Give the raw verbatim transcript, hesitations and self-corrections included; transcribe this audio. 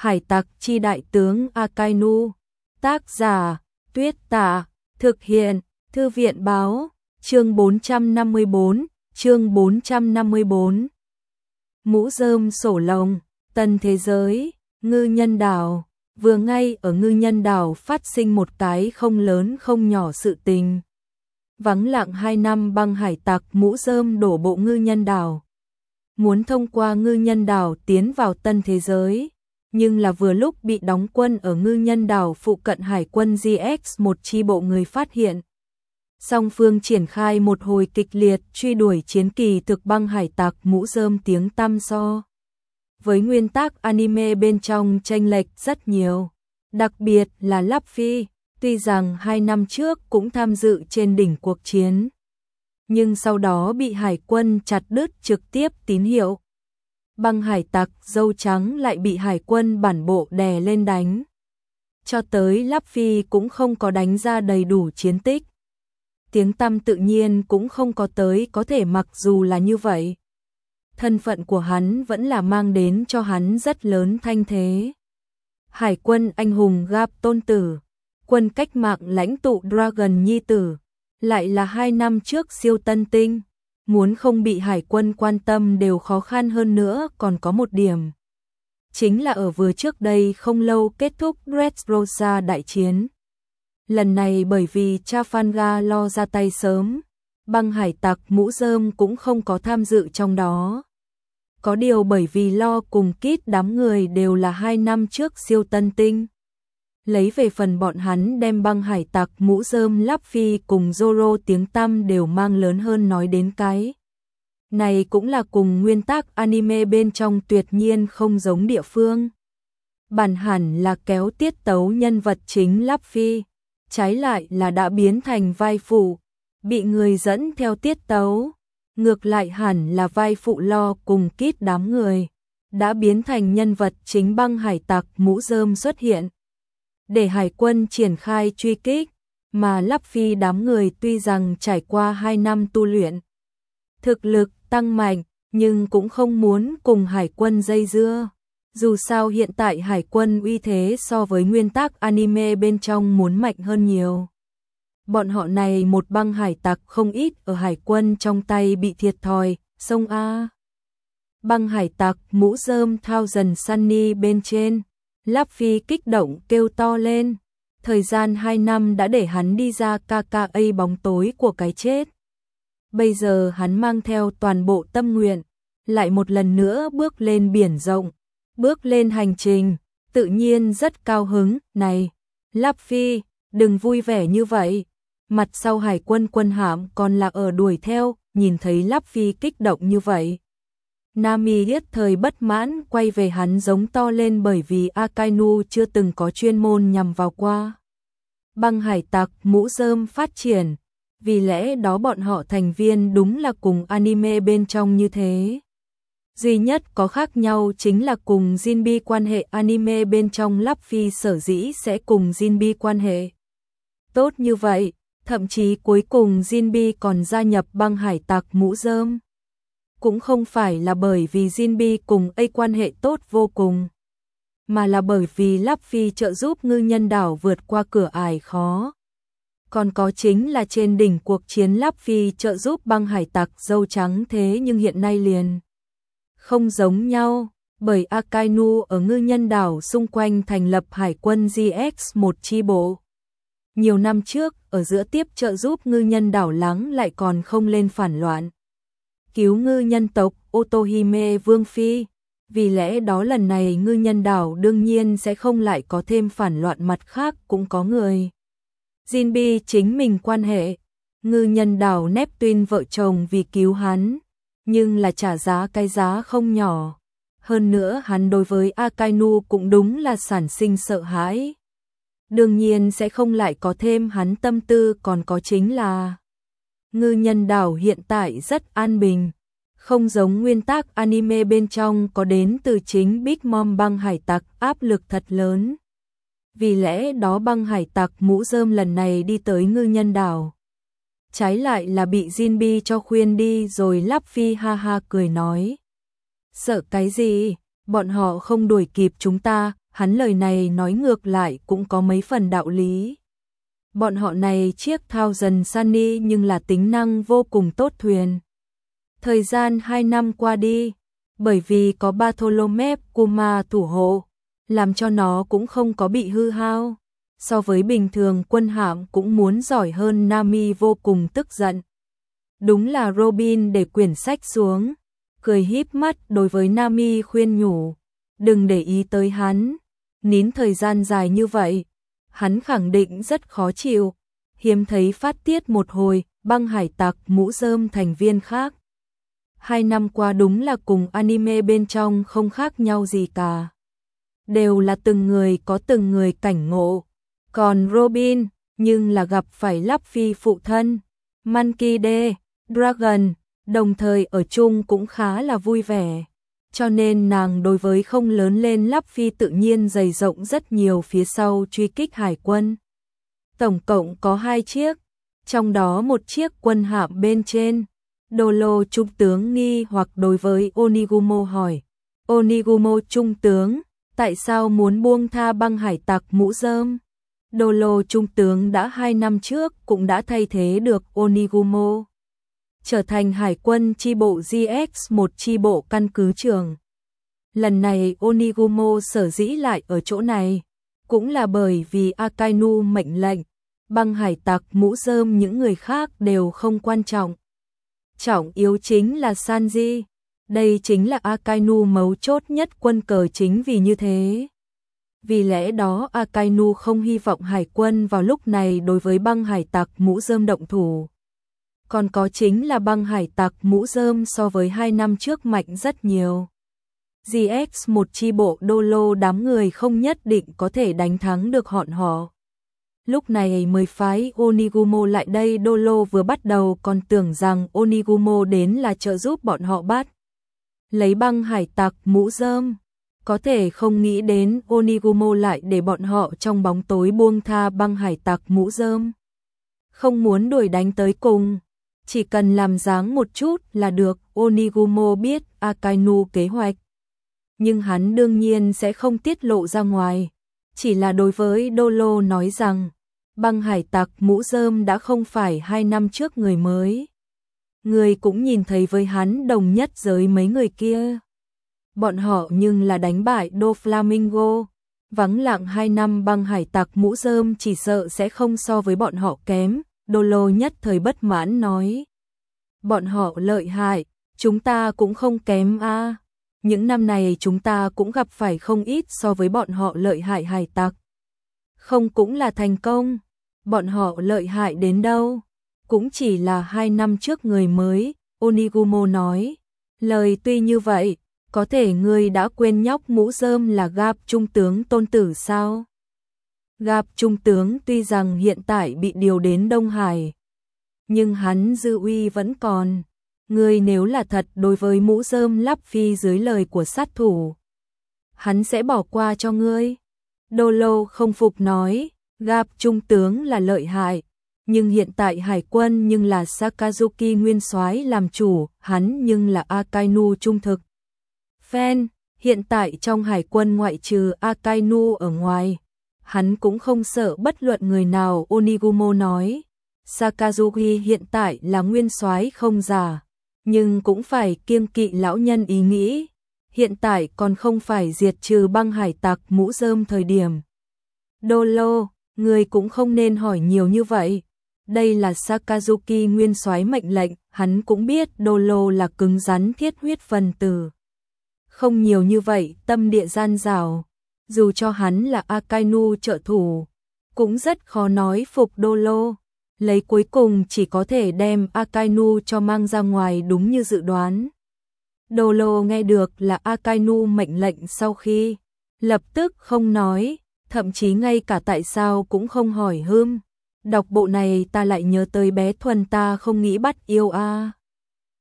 Hải tặc chi đại tướng Akainu. Tác giả Tuyết Tả. Thực hiện Thư viện báo. Chương bốn trăm năm mươi bốn. Chương bốn trăm năm mươi bốn. Mũ rơm sổ lồng. Tân thế giới. Ngư nhân đảo. Vừa ngay ở ngư nhân đảo phát sinh một cái không lớn không nhỏ sự tình. Vắng lặng hai năm băng hải tặc mũ rơm đổ bộ ngư nhân đảo. Muốn thông qua ngư nhân đảo tiến vào tân thế giới. Nhưng là vừa lúc bị đóng quân ở ngư nhân đảo phụ cận hải quân giê ích một chi bộ người phát hiện. Song phương triển khai một hồi kịch liệt truy đuổi chiến kỳ thực băng hải tặc mũ rơm tiếng tăm so. Với nguyên tác anime bên trong chênh lệch rất nhiều. Đặc biệt là Luffy, tuy rằng hai năm trước cũng tham dự trên đỉnh cuộc chiến. Nhưng sau đó bị hải quân chặt đứt trực tiếp tín hiệu. Băng hải tặc dâu trắng lại bị hải quân bản bộ đè lên đánh. Cho tới Luffy cũng không có đánh ra đầy đủ chiến tích. Tiếng tăm tự nhiên cũng không có tới có thể mặc dù là như vậy. Thân phận của hắn vẫn là mang đến cho hắn rất lớn thanh thế. Hải quân anh hùng Gap tôn tử, quân cách mạng lãnh tụ Dragon nhi tử, lại là hai năm trước siêu tân tinh. Muốn không bị hải quân quan tâm đều khó khăn hơn nữa còn có một điểm. Chính là ở vừa trước đây không lâu kết thúc Dressrosa đại chiến. Lần này bởi vì Trafalgar lo ra tay sớm, băng hải tặc mũ rơm cũng không có tham dự trong đó. Có điều bởi vì lo cùng Kid đám người đều là hai năm trước siêu tân tinh. Lấy về phần bọn hắn đem băng hải tặc mũ rơm Luffy cùng Zoro tiếng tăm đều mang lớn hơn nói đến cái. Này cũng là cùng nguyên tác anime bên trong tuyệt nhiên không giống địa phương. Bản hẳn là kéo tiết tấu nhân vật chính Luffy, trái lại là đã biến thành vai phụ, bị người dẫn theo tiết tấu. Ngược lại hẳn là vai phụ lo cùng Kid đám người, đã biến thành nhân vật chính băng hải tặc mũ rơm xuất hiện. Để hải quân triển khai truy kích, mà Luffy đám người tuy rằng trải qua hai năm tu luyện, thực lực tăng mạnh, nhưng cũng không muốn cùng hải quân dây dưa. Dù sao hiện tại hải quân uy thế so với nguyên tác anime bên trong muốn mạnh hơn nhiều. Bọn họ này một băng hải tặc không ít ở hải quân trong tay bị thiệt thòi, sông A. Băng hải tặc mũ rơm Thousand Sunny bên trên, Luffy kích động kêu to lên. Thời gian hai năm đã để hắn đi ra ca ca a bóng tối của cái chết. Bây giờ hắn mang theo toàn bộ tâm nguyện, lại một lần nữa bước lên biển rộng, bước lên hành trình, tự nhiên rất cao hứng. Này, Luffy, đừng vui vẻ như vậy. Mặt sau hải quân quân hạm còn là ở đuổi theo, nhìn thấy Luffy kích động như vậy. Nami nhất thời bất mãn quay về hắn giống to lên bởi vì Akainu chưa từng có chuyên môn nhằm vào qua. Băng hải tặc mũ rơm phát triển, vì lẽ đó bọn họ thành viên đúng là cùng anime bên trong như thế. Duy nhất có khác nhau chính là cùng Jinbe quan hệ anime bên trong Luffy sở dĩ sẽ cùng Jinbe quan hệ tốt như vậy, thậm chí cuối cùng Jinbe còn gia nhập băng hải tặc mũ rơm. Cũng không phải là bởi vì Jinbe cùng A quan hệ tốt vô cùng, mà là bởi vì Luffy trợ giúp ngư nhân đảo vượt qua cửa ải khó. Còn có chính là trên đỉnh cuộc chiến Luffy trợ giúp băng hải tặc dâu trắng thế nhưng hiện nay liền không giống nhau, bởi Akainu ở ngư nhân đảo xung quanh thành lập hải quân giê ích một chi bộ. Nhiều năm trước, ở giữa tiếp trợ giúp ngư nhân đảo lắng lại còn không lên phản loạn. Cứu ngư nhân tộc Otohime Vương Phi, vì lẽ đó lần này ngư nhân đảo đương nhiên sẽ không lại có thêm phản loạn, mặt khác cũng có người. Jinbe chính mình quan hệ, ngư nhân đảo Neptune vợ chồng vì cứu hắn, nhưng là trả giá cái giá không nhỏ. Hơn nữa hắn đối với Akainu cũng đúng là sản sinh sợ hãi. Đương nhiên sẽ không lại có thêm hắn tâm tư, còn có chính là ngư nhân đảo hiện tại rất an bình, không giống nguyên tác anime bên trong có đến từ chính Big Mom băng hải tặc áp lực thật lớn. Vì lẽ đó băng hải tặc mũ rơm lần này đi tới ngư nhân đảo, trái lại là bị Jinbe cho khuyên đi rồi. Luffy ha ha cười nói, sợ cái gì, bọn họ không đuổi kịp chúng ta, hắn lời này nói ngược lại cũng có mấy phần đạo lý. Bọn họ này chiếc Thousand Sunny nhưng là tính năng vô cùng tốt thuyền. Thời gian hai năm qua đi, bởi vì có Bartholomew Kuma thủ hộ, làm cho nó cũng không có bị hư hao. So với bình thường quân hạm cũng muốn giỏi hơn. Nami vô cùng tức giận. Đúng là Robin để quyển sách xuống, cười híp mắt đối với Nami khuyên nhủ, đừng để ý tới hắn, nín thời gian dài như vậy, hắn khẳng định rất khó chịu, hiếm thấy phát tiết một hồi. Băng hải tặc mũ rơm thành viên khác. Hai năm qua đúng là cùng anime bên trong không khác nhau gì cả. Đều là từng người có từng người cảnh ngộ. Còn Robin, nhưng là gặp phải Luffy phụ thân, Monkey D. Dragon, đồng thời ở chung cũng khá là vui vẻ. Cho nên nàng đối với không lớn lên Luffy tự nhiên dày rộng rất nhiều phía sau truy kích hải quân. Tổng cộng có hai chiếc, trong đó một chiếc quân hạm bên trên. Dolo trung tướng nghi hoặc đối với Onigumo hỏi, Onigumo trung tướng, tại sao muốn buông tha băng hải tặc mũ rơm? Dolo trung tướng đã hai năm trước cũng đã thay thế được Onigumo, trở thành hải quân chi bộ giê ích một chi bộ căn cứ trưởng. Lần này Onigumo sở dĩ lại ở chỗ này, cũng là bởi vì Akainu mệnh lệnh, băng hải tặc mũ rơm những người khác đều không quan trọng. Trọng yếu chính là Sanji, đây chính là Akainu mấu chốt nhất quân cờ chính vì như thế. Vì lẽ đó Akainu không hy vọng hải quân vào lúc này đối với băng hải tặc mũ rơm động thủ. Còn có chính là băng hải tặc mũ rơm so với hai năm trước mạnh rất nhiều. giê ích một chi bộ Dolo đám người không nhất định có thể đánh thắng được bọn họ. Lúc này mới phái Onigumo lại đây. Dolo vừa bắt đầu còn tưởng rằng Onigumo đến là trợ giúp bọn họ bắt lấy băng hải tặc mũ rơm. Có thể không nghĩ đến Onigumo lại để bọn họ trong bóng tối buông tha băng hải tặc mũ rơm. Không muốn đuổi đánh tới cùng, chỉ cần làm dáng một chút là được. Onigumo biết Akainu kế hoạch, nhưng hắn đương nhiên sẽ không tiết lộ ra ngoài. Chỉ là đối với Dolo nói rằng, băng hải tặc mũ rơm đã không phải hai năm trước người mới. Người cũng nhìn thấy với hắn đồng nhất giới mấy người kia. Bọn họ nhưng là đánh bại Doflamingo. Vắng lặng hai năm băng hải tặc mũ rơm chỉ sợ sẽ không so với bọn họ kém. Dolo nhất thời bất mãn nói. Bọn họ lợi hại, chúng ta cũng không kém a. À. Những năm này chúng ta cũng gặp phải không ít so với bọn họ lợi hại hải tặc. Không cũng là thành công, bọn họ lợi hại đến đâu, cũng chỉ là hai năm trước người mới. Onigumo nói, lời tuy như vậy, có thể ngươi đã quên nhóc mũ rơm là Gap trung tướng tôn tử sao? Gap trung tướng tuy rằng hiện tại bị điều đến Đông Hải, nhưng hắn dư uy vẫn còn. Ngươi nếu là thật đối với mũ rơm Luffy dưới lời của sát thủ, hắn sẽ bỏ qua cho ngươi. Dolo không phục nói, Gap trung tướng là lợi hại, nhưng hiện tại hải quân nhưng là Sakazuki nguyên soái làm chủ, hắn nhưng là Akainu trung thực. Fan, hiện tại trong hải quân ngoại trừ Akainu ở ngoài, hắn cũng không sợ bất luận người nào. Onigumo nói, Sakazuki hiện tại là nguyên soái không giả, nhưng cũng phải kiêng kỵ lão nhân ý nghĩ. Hiện tại còn không phải diệt trừ băng hải tặc mũ rơm thời điểm. Dolo, người cũng không nên hỏi nhiều như vậy. Đây là Sakazuki nguyên soái mệnh lệnh, hắn cũng biết Dolo là cứng rắn thiết huyết phần tử. Không nhiều như vậy, tâm địa gian dảo. Dù cho hắn là Akainu trợ thủ, cũng rất khó nói phục Dolo. Lấy cuối cùng chỉ có thể đem Akainu cho mang ra ngoài đúng như dự đoán. Dolo nghe được là Akainu mệnh lệnh sau khi, lập tức không nói, thậm chí ngay cả tại sao cũng không hỏi hưm. Đọc bộ này ta lại nhớ tới bé Thuần ta không nghĩ bắt yêu a. À.